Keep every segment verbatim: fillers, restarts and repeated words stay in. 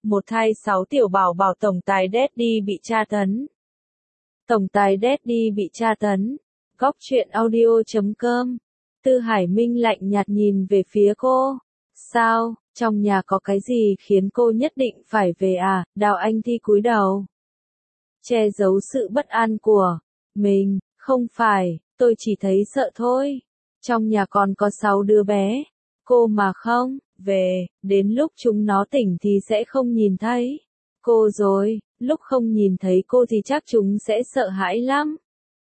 Một thai sáu tiểu bảo bảo tổng tài Daddy bị tra tấn. Tổng tài Daddy bị tra tấn. Góc truyện audio chấm com. Tư Hải Minh lạnh nhạt nhìn về phía cô. Sao, trong nhà có cái gì khiến cô nhất định phải về à? Đào Anh Thi cúi đầu, che giấu sự bất an của mình. Không phải, tôi chỉ thấy sợ thôi. Trong nhà còn có sáu đứa bé. Cô mà không về, đến lúc chúng nó tỉnh thì sẽ không nhìn thấy cô rồi. Lúc không nhìn thấy cô thì chắc chúng sẽ sợ hãi lắm.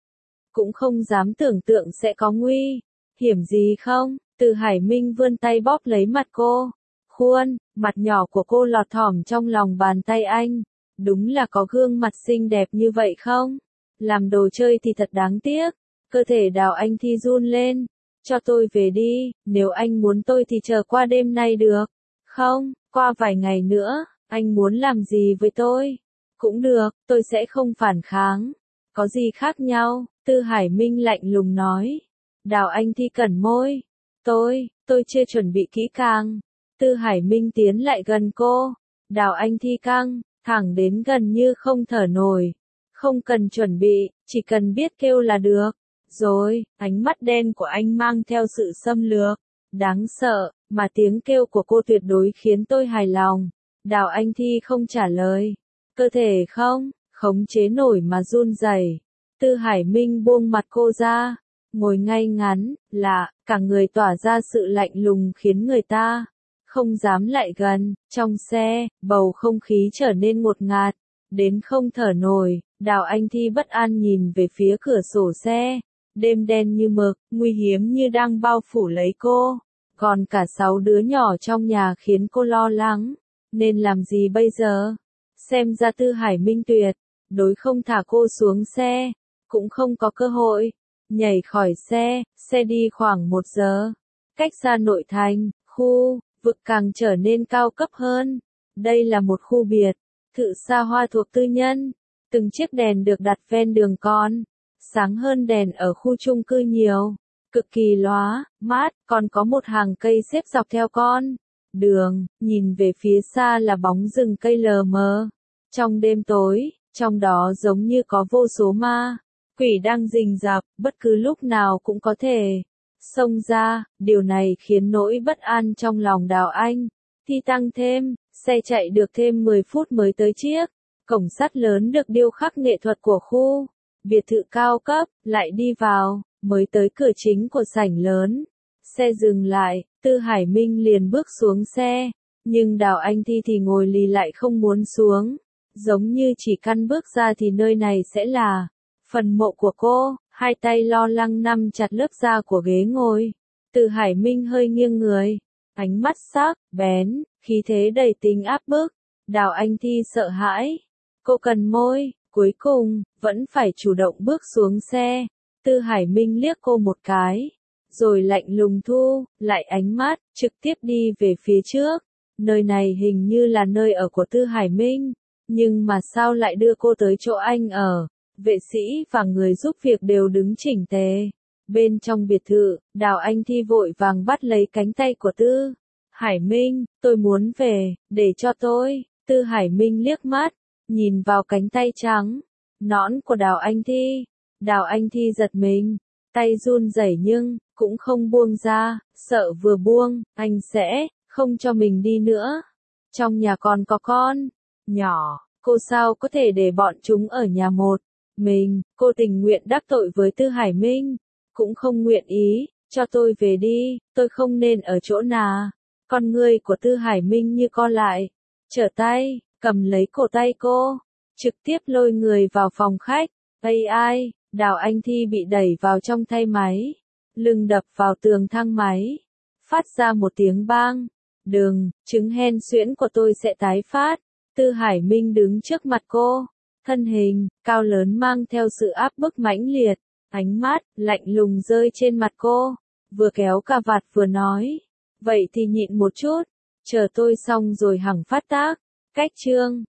Cũng không dám tưởng tượng sẽ có nguy hiểm gì không. Từ Hải Minh vươn tay bóp lấy mặt cô. Khuôn mặt nhỏ của cô lọt thỏm trong lòng bàn tay anh. Đúng là có gương mặt xinh đẹp như vậy không? Làm đồ chơi thì thật đáng tiếc. Cơ thể Đào Anh Thi run lên. Cho tôi về đi, nếu anh muốn tôi thì chờ qua đêm nay được. Không, qua vài ngày nữa, anh muốn làm gì với tôi? Cũng được, tôi sẽ không phản kháng. Có gì khác nhau? Tư Hải Minh lạnh lùng nói. Đào Anh Thi cẩn môi. Tôi, tôi chưa chuẩn bị kỹ càng. Tư Hải Minh tiến lại gần cô. Đào Anh Thi căng, thẳng đến gần như không thở nổi. Không cần chuẩn bị, chỉ cần biết kêu là được. Rồi, ánh mắt đen của anh mang theo sự xâm lược. Đáng sợ, mà tiếng kêu của cô tuyệt đối khiến tôi hài lòng. Đào Anh Thi không trả lời. Cơ thể không khống chế nổi mà run rẩy. Tư Hải Minh buông mặt cô ra. Ngồi ngay ngắn, lạ, cả người tỏa ra sự lạnh lùng khiến người ta không dám lại gần. Trong xe, bầu không khí trở nên ngột ngạt, đến không thở nổi. Đào Anh Thi bất an nhìn về phía cửa sổ xe. Đêm đen như mực, nguy hiểm như đang bao phủ lấy cô. Còn cả sáu đứa nhỏ trong nhà khiến cô lo lắng. Nên làm gì bây giờ? Xem ra Tư Hải Minh tuyệt đối không thả cô xuống xe. Cũng không có cơ hội nhảy khỏi xe. Xe đi khoảng một giờ. Cách xa nội thành, khu vực càng trở nên cao cấp hơn. Đây là một khu biệt thự xa hoa thuộc tư nhân. Từng chiếc đèn được đặt ven đường con sáng hơn đèn ở khu chung cư nhiều. Cực kỳ lóa, mát, còn có một hàng cây xếp dọc theo con đường. Nhìn về phía xa là bóng rừng cây lờ mờ. Trong đêm tối, trong đó giống như có vô số ma quỷ đang rình rập, bất cứ lúc nào cũng có thể xông ra. Điều này khiến nỗi bất an trong lòng Đào Anh Thi tăng thêm. Xe chạy được thêm mười phút mới tới chiếc cổng sắt lớn được điêu khắc nghệ thuật của khu biệt thự cao cấp. Lại đi vào, mới tới cửa chính của sảnh lớn. Xe dừng lại, Tư Hải Minh liền bước xuống xe. Nhưng Đào Anh Thi thì ngồi lì lại không muốn xuống. Giống như chỉ căn bước ra thì nơi này sẽ là phần mộ của cô. Hai tay lo lắng nắm chặt lớp da của ghế ngồi. Tư Hải Minh hơi nghiêng người. Ánh mắt sắc, bén, khí thế đầy tính áp bức. Đào Anh Thi sợ hãi. Cô cần môi. Cuối cùng, vẫn phải chủ động bước xuống xe. Tư Hải Minh liếc cô một cái. Rồi lạnh lùng thu lại ánh mắt, trực tiếp đi về phía trước. Nơi này hình như là nơi ở của Tư Hải Minh. Nhưng mà sao lại đưa cô tới chỗ anh ở? Vệ sĩ và người giúp việc đều đứng chỉnh tề. Bên trong biệt thự, Đào Anh Thi vội vàng bắt lấy cánh tay của Tư Hải Minh. Tôi muốn về, để cho tôi. Tư Hải Minh liếc mắt, nhìn vào cánh tay trắng nõn của Đào Anh Thi. Đào Anh Thi giật mình, tay run rẩy nhưng cũng không buông ra, sợ vừa buông, anh sẽ không cho mình đi nữa. Trong nhà còn có con nhỏ, cô sao có thể để bọn chúng ở nhà một mình. Cô tình nguyện đắc tội với Tư Hải Minh, cũng không nguyện ý cho tôi về đi. Tôi không nên ở chỗ nào. Con người của Tư Hải Minh như co lại, trở tay cầm lấy cổ tay cô, trực tiếp lôi người vào phòng khách. Ây ai, Đào Anh Thi bị đẩy vào trong thay máy, lưng đập vào tường thang máy, phát ra một tiếng bang. Đừng, chứng hen suyễn của tôi sẽ tái phát. Tư Hải Minh đứng trước mặt cô, thân hình cao lớn mang theo sự áp bức mãnh liệt, ánh mắt lạnh lùng rơi trên mặt cô, vừa kéo cà vạt vừa nói, vậy thì nhịn một chút, chờ tôi xong rồi hẳn phát tác. Cách chương